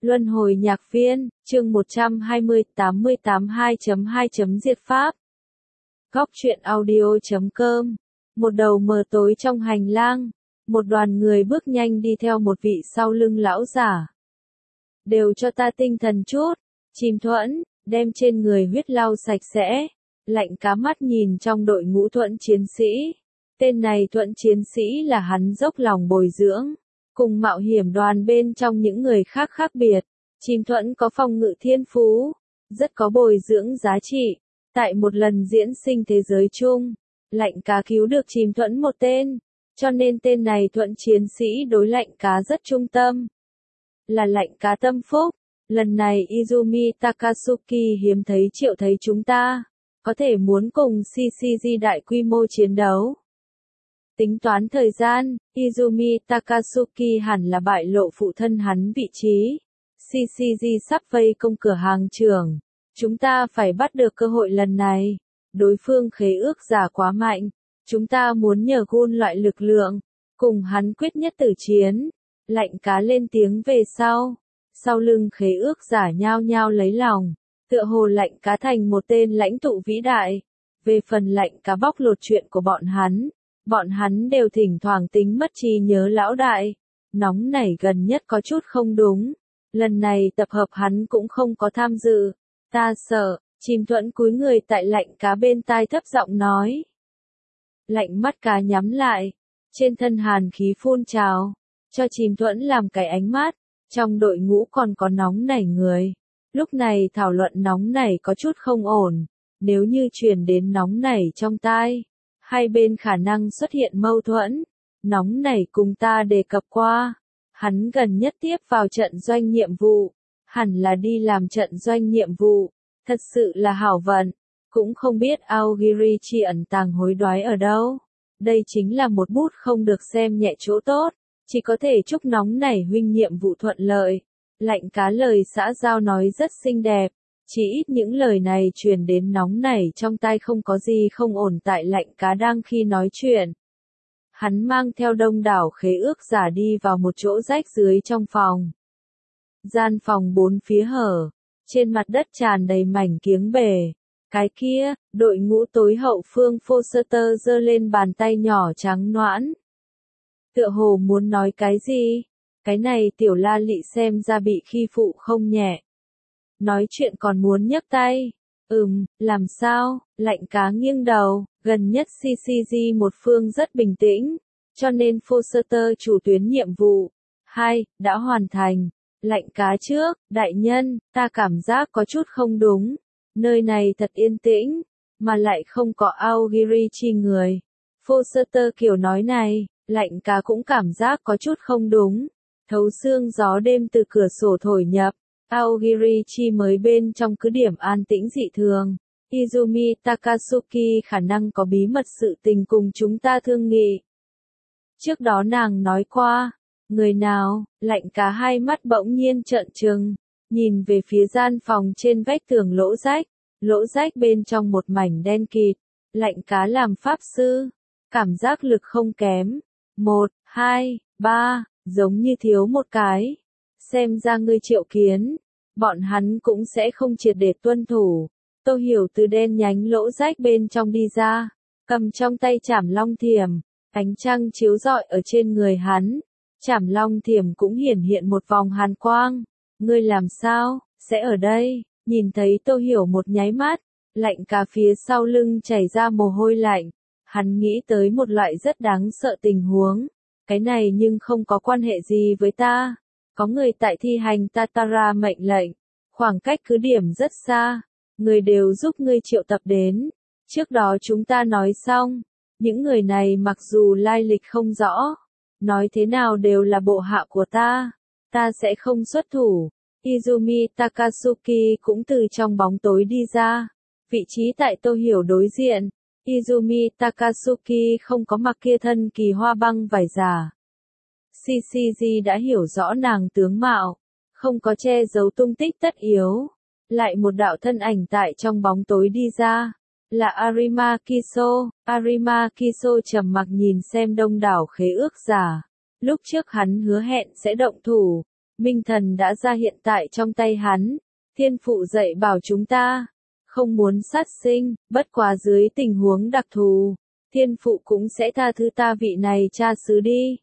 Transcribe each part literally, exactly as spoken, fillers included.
Luân hồi nhạc viên, chương một trăm hai mươi, tám mươi tám hai chấm hai chấm Diệt Pháp. Góc truyện audio chấm com. Một đầu mờ tối trong hành lang, một đoàn người bước nhanh đi theo một vị sau lưng lão giả. Đều cho ta tinh thần chút, Chim Thuẫn, đem trên người huyết lau sạch sẽ. Lạnh cá mắt nhìn trong đội ngũ Thuẫn chiến sĩ. Tên này Thuẫn chiến sĩ là hắn dốc lòng bồi dưỡng. Cùng mạo hiểm đoàn bên trong những người khác khác biệt, Chim Thuẫn có phong ngự thiên phú, rất có bồi dưỡng giá trị. Tại một lần diễn sinh thế giới chung, Lạnh Cá cứu được Chim Thuẫn một tên, cho nên tên này Thuẫn chiến sĩ đối Lạnh Cá rất trung tâm. Là Lạnh Cá tâm phúc, lần này Izumi Takasuki hiếm thấy triệu thấy chúng ta, có thể muốn cùng xê xê giê đại quy mô chiến đấu. Tính toán thời gian, Izumi Takasuki hẳn là bại lộ phụ thân hắn vị trí. xê xê giê sắp vây công cửa hàng trưởng. Chúng ta phải bắt được cơ hội lần này. Đối phương khế ước giả quá mạnh. Chúng ta muốn nhờ gun loại lực lượng. Cùng hắn quyết nhất tử chiến. Lạnh Cá lên tiếng về sau. Sau lưng khế ước giả nhao nhao lấy lòng. Tựa hồ Lạnh Cá thành một tên lãnh tụ vĩ đại. Về phần Lạnh Cá bóc lột chuyện của bọn hắn. Bọn hắn đều thỉnh thoảng tính mất trí nhớ lão đại. Nóng nảy gần nhất có chút không đúng. Lần này tập hợp hắn cũng không có tham dự. Ta sợ, Chim Thuẫn cúi người tại Lạnh Cá bên tai thấp giọng nói. Lạnh mắt cá nhắm lại. Trên thân hàn khí phun trào. Cho Chim Thuẫn làm cái ánh mắt. Trong đội ngũ còn có nóng nảy người. Lúc này thảo luận nóng nảy có chút không ổn. Nếu như truyền đến nóng nảy trong tai. Hai bên khả năng xuất hiện mâu thuẫn. Nóng nảy cùng ta đề cập qua. Hắn gần nhất tiếp vào trận doanh nhiệm vụ. Hẳn là đi làm trận doanh nhiệm vụ. Thật sự là hảo vận. Cũng không biết Aogiri chi ẩn tàng hối đoái ở đâu. Đây chính là một bút không được xem nhẹ chỗ tốt. Chỉ có thể chúc nóng nảy huynh nhiệm vụ thuận lợi. Lạnh Cá lời xã giao nói rất xinh đẹp. Chỉ ít những lời này truyền đến nóng nảy trong tai không có gì không ổn tại Lạnh Cá đang khi nói chuyện. Hắn mang theo đông đảo khế ước giả đi vào một chỗ rách dưới trong phòng. Gian phòng bốn phía hở, trên mặt đất tràn đầy mảnh kiếng bể. Cái kia, đội ngũ tối hậu phương Foster giơ lên bàn tay nhỏ trắng nõn. Tựa hồ muốn nói cái gì? Cái này tiểu la lị xem ra bị khi phụ không nhẹ. Nói chuyện còn muốn nhấc tay. Ừm, làm sao? Lạnh Cá nghiêng đầu, gần nhất xê xê giê một phương rất bình tĩnh, cho nên Foster chủ tuyến nhiệm vụ. Hai, đã hoàn thành. Lạnh Cá trước, đại nhân, ta cảm giác có chút không đúng. Nơi này thật yên tĩnh, mà lại không có Aogiri chi người. Foster kiểu nói này, Lạnh Cá cũng cảm giác có chút không đúng. Thấu xương gió đêm từ cửa sổ thổi nhập. Aogiri chi mới bên trong cứ điểm an tĩnh dị thường. Izumi Takasuki khả năng có bí mật sự tình cùng chúng ta thương nghị. Trước đó nàng nói qua, người nào? Lạnh Cá hai mắt bỗng nhiên trợn trừng, nhìn về phía gian phòng trên vách tường lỗ rách, lỗ rách bên trong một mảnh đen kịt. Lạnh Cá làm pháp sư, cảm giác lực không kém. Một, hai, ba, giống như thiếu một cái. Xem ra ngươi triệu kiến, bọn hắn cũng sẽ không triệt để tuân thủ. Tô Hiểu từ đen nhánh lỗ rách bên trong đi ra, cầm trong tay chảm long thiềm, ánh trăng chiếu rọi ở trên người hắn. Chảm long thiềm cũng hiển hiện một vòng hàn quang. Ngươi làm sao, sẽ ở đây? Nhìn thấy Tô Hiểu một nháy mắt, Lạnh Cá phía sau lưng chảy ra mồ hôi lạnh. Hắn nghĩ tới một loại rất đáng sợ tình huống. Cái này nhưng không có quan hệ gì với ta. Có người tại thi hành Tatara mệnh lệnh. Khoảng cách cứ điểm rất xa. Người đều giúp ngươi triệu tập đến. Trước đó chúng ta nói xong. Những người này mặc dù lai lịch không rõ. Nói thế nào đều là bộ hạ của ta. Ta sẽ không xuất thủ. Izumi Takasuki cũng từ trong bóng tối đi ra. Vị trí tại Tô Hiểu đối diện. Izumi Takasuki không có mặc kia thân kỳ hoa băng vải giả. xê xê giê đã hiểu rõ nàng tướng mạo, không có che giấu tung tích tất yếu. Lại một đạo thân ảnh tại trong bóng tối đi ra, là Arima Kiso. Arima Kiso trầm mặc nhìn xem đông đảo khế ước giả. Lúc trước hắn hứa hẹn sẽ động thủ, Minh thần đã ra hiện tại trong tay hắn. Thiên phụ dạy bảo chúng ta, không muốn sát sinh, bất quá dưới tình huống đặc thù, thiên phụ cũng sẽ tha thứ ta vị này cha xứ đi.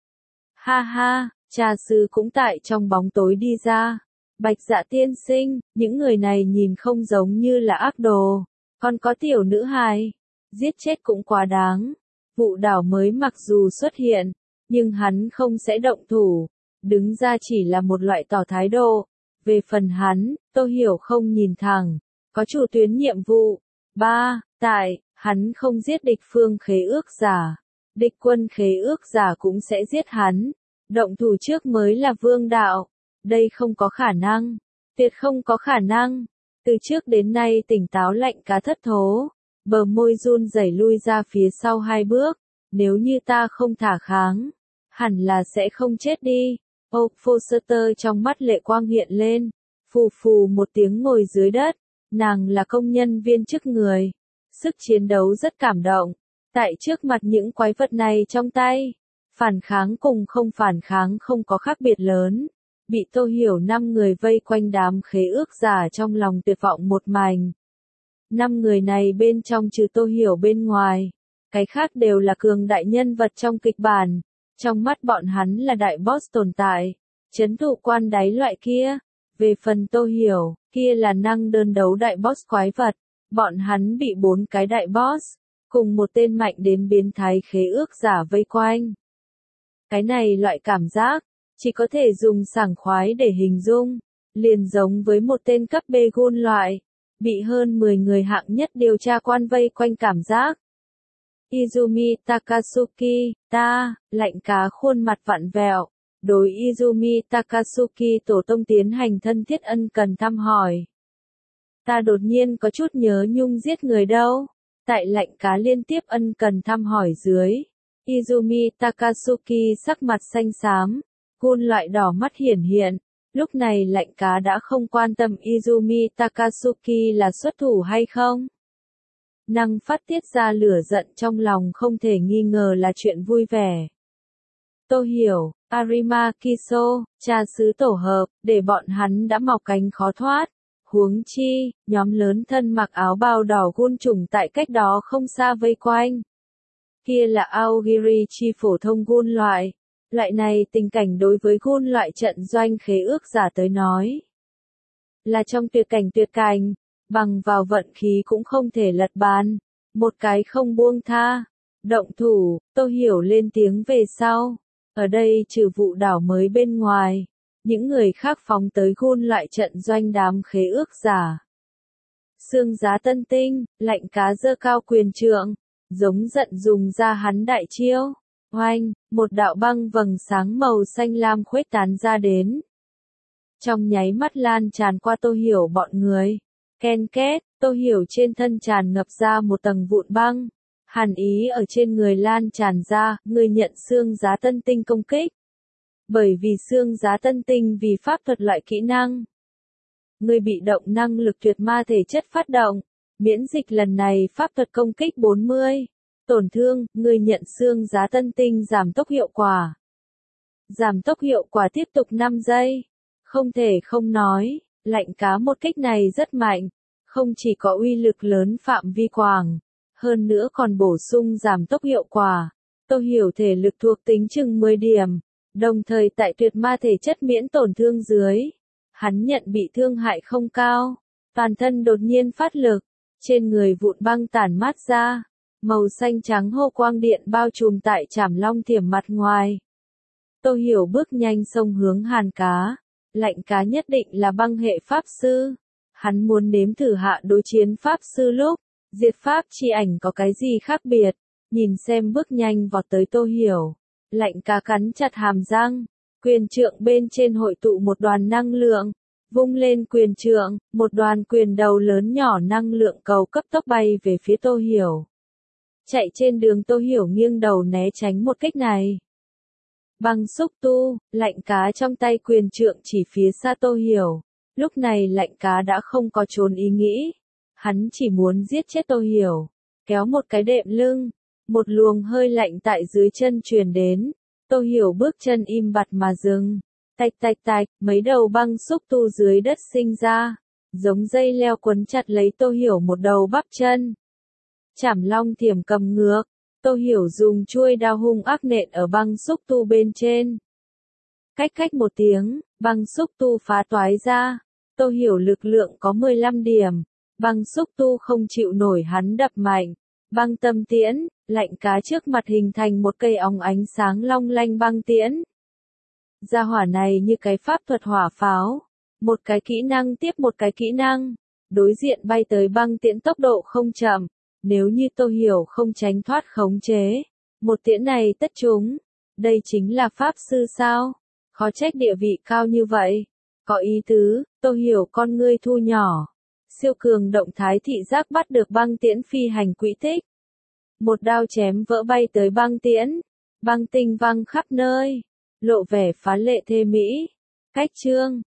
Ha ha, cha xứ cũng tại trong bóng tối đi ra. Bạch Dạ tiên sinh, những người này nhìn không giống như là ác đồ, còn có tiểu nữ hài, giết chết cũng quá đáng. Vụ đảo mới mặc dù xuất hiện, nhưng hắn không sẽ động thủ, đứng ra chỉ là một loại tỏ thái độ. Về phần hắn, Tô Hiểu không nhìn thẳng, có chủ tuyến nhiệm vụ. ba. Tại, hắn không giết địch phương khế ước giả, địch quân khế ước giả cũng sẽ giết hắn. Động thủ trước mới là vương đạo. Đây không có khả năng, tuyệt không có khả năng. Từ trước đến nay tỉnh táo Lạnh Cá thất thố, bờ môi run rẩy lui ra phía sau hai bước. Nếu như ta không thả kháng, hẳn là sẽ không chết đi. Âu Foster trong mắt lệ quang hiện lên, phù phù một tiếng ngồi dưới đất. Nàng là công nhân viên chức người, sức chiến đấu rất cảm động. Tại trước mặt những quái vật này trong tay, phản kháng cùng không phản kháng không có khác biệt lớn. Bị Tô Hiểu năm người vây quanh đám khế ước giả trong lòng tuyệt vọng một mảnh. Năm người này bên trong trừ Tô Hiểu bên ngoài, cái khác đều là cường đại nhân vật trong kịch bản. Trong mắt bọn hắn là đại boss tồn tại, trấn thủ quan đáy loại kia. Về phần Tô Hiểu, kia là năng đơn đấu đại boss quái vật. Bọn hắn bị bốn cái đại boss, cùng một tên mạnh đến biến thái khế ước giả vây quanh. Cái này loại cảm giác, chỉ có thể dùng sảng khoái để hình dung, liền giống với một tên cấp B gun loại, bị hơn mười người hạng nhất điều tra quan vây quanh cảm giác. Izumi Takasuki, ta, Lạnh Cá khuôn mặt vặn vẹo, đối Izumi Takasuki tổ tông tiến hành thân thiết ân cần thăm hỏi. Ta đột nhiên có chút nhớ nhung giết người đâu. Tại Lạnh Cá liên tiếp ân cần thăm hỏi dưới, Izumi Takasuki sắc mặt xanh xám, gun loại đỏ mắt hiển hiện. Lúc này Lạnh Cá đã không quan tâm Izumi Takasuki là xuất thủ hay không. Năng phát tiết ra lửa giận trong lòng không thể nghi ngờ là chuyện vui vẻ. Tô Hiểu, Arima Kiso, cha xứ tổ hợp, để bọn hắn đã mọc cánh khó thoát. Huống chi, nhóm lớn thân mặc áo bào đỏ gun trùng tại cách đó không xa vây quanh. Kia là Aogiri chi phổ thông gun loại. Loại này tình cảnh đối với gun loại trận doanh khế ước giả tới nói, là trong tuyệt cảnh tuyệt cảnh, bằng vào vận khí cũng không thể lật bàn. Một cái không buông tha. Động thủ, Tô Hiểu lên tiếng về sau. Ở đây trừ vụ đảo mới bên ngoài, những người khác phóng tới gun loại trận doanh đám khế ước giả. Xương Giá Tân Tinh, Lạnh Cá giơ cao quyền trượng, giống giận dùng ra hắn đại chiêu. Oanh, một đạo băng vầng sáng màu xanh lam khuếch tán ra đến. Trong nháy mắt lan tràn qua Tô Hiểu bọn người. Ken két, Tô Hiểu trên thân tràn ngập ra một tầng vụn băng. Hàn ý ở trên người lan tràn ra, người nhận xương giá tân tinh công kích. Bởi vì xương giá tân tinh vì pháp thuật loại kỹ năng. Người bị động năng lực tuyệt ma thể chất phát động. Miễn dịch lần này pháp thuật công kích bốn mươi. Tổn thương, người nhận xương giá tân tinh giảm tốc hiệu quả. Giảm tốc hiệu quả tiếp tục năm giây. Không thể không nói, Lạnh Cá một kích này rất mạnh. Không chỉ có uy lực lớn phạm vi quảng, hơn nữa còn bổ sung giảm tốc hiệu quả. Tô Hiểu thể lực thuộc tính chừng mười điểm, đồng thời tại tuyệt ma thể chất miễn tổn thương dưới. Hắn nhận bị thương hại không cao, toàn thân đột nhiên phát lực, trên người vụn băng tản mát ra. Màu xanh trắng hô quang điện bao trùm tại Trảm Long Thiểm mặt ngoài. Tô Hiểu bước nhanh xông hướng Hàn Cá. Lạnh Cá nhất định là băng hệ pháp sư. Hắn muốn nếm thử hạ đối chiến pháp sư lúc, diệt pháp chi ảnh có cái gì khác biệt. Nhìn xem bước nhanh vọt tới Tô Hiểu. Lạnh Cá cắn chặt hàm răng. Quyền trượng bên trên hội tụ một đoàn năng lượng. Vung lên quyền trượng, một đoàn quyền đầu lớn nhỏ năng lượng cầu cấp tốc bay về phía Tô Hiểu. Chạy trên đường Tô Hiểu nghiêng đầu né tránh một kích này. Băng xúc tu, Lạnh Cá trong tay quyền trượng chỉ phía xa Tô Hiểu. Lúc này Lạnh Cá đã không có trốn ý nghĩ. Hắn chỉ muốn giết chết Tô Hiểu. Kéo một cái đệm lưng. Một luồng hơi lạnh tại dưới chân truyền đến. Tô Hiểu bước chân im bặt mà dừng. Tạch tạch tạch, mấy đầu băng xúc tu dưới đất sinh ra, giống dây leo quấn chặt lấy Tô Hiểu một đầu bắp chân. Chảm long thiểm cầm ngược, Tô Hiểu dùng chuôi đao hung ác nện ở băng xúc tu bên trên. Cách cách một tiếng, băng xúc tu phá toái ra. Tô Hiểu lực lượng có mười lăm điểm, băng xúc tu không chịu nổi hắn đập mạnh. Băng tâm tiễn, lạnh cá trước mặt hình thành một cây óng ánh sáng long lanh băng tiễn. Gia hỏa này như cái pháp thuật hỏa pháo, một cái kỹ năng tiếp một cái kỹ năng, đối diện bay tới băng tiễn tốc độ không chậm, nếu như Tô Hiểu không tránh thoát khống chế, một tiễn này tất trúng. Đây chính là pháp sư sao? Khó trách địa vị cao như vậy. Có ý tứ, Tô Hiểu con ngươi thu nhỏ. Siêu cường động thái thị giác bắt được băng tiễn phi hành quỹ tích. Một đao chém vỡ bay tới băng tiễn, băng tinh văng khắp nơi, lộ vẻ phá lệ thê mỹ. Cách chương